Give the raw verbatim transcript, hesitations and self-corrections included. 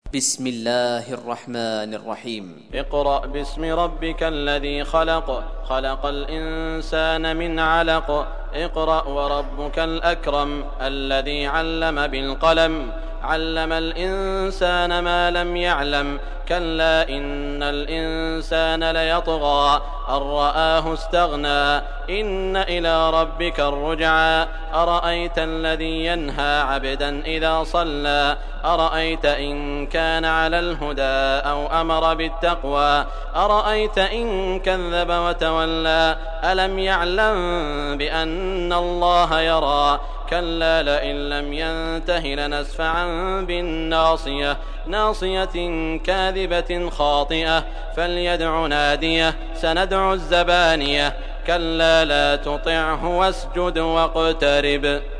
بسم الله الرحمن الرحيم. اقرأ باسم ربك الذي خلق خلق الإنسان من علق اقرأ وربك الأكرم الذي علم بالقلم علم الإنسان ما لم يعلم كلا إن الإنسان ليطغى أن رآه استغنى إن إلى ربك الرجعى أرأيت الذي ينهى عبدا إذا صلى أرأيت إن كان على الهدى أو أمر بالتقوى أرأيت إن كذب وتولى ألم يعلم بأن الله يرى كلا لئن لم ينته لنسفعا بالناصية ناصية كاذبة خاطئة فليدع ناديه سندع الزبانية كلا لا تطعه واسجد واقترب.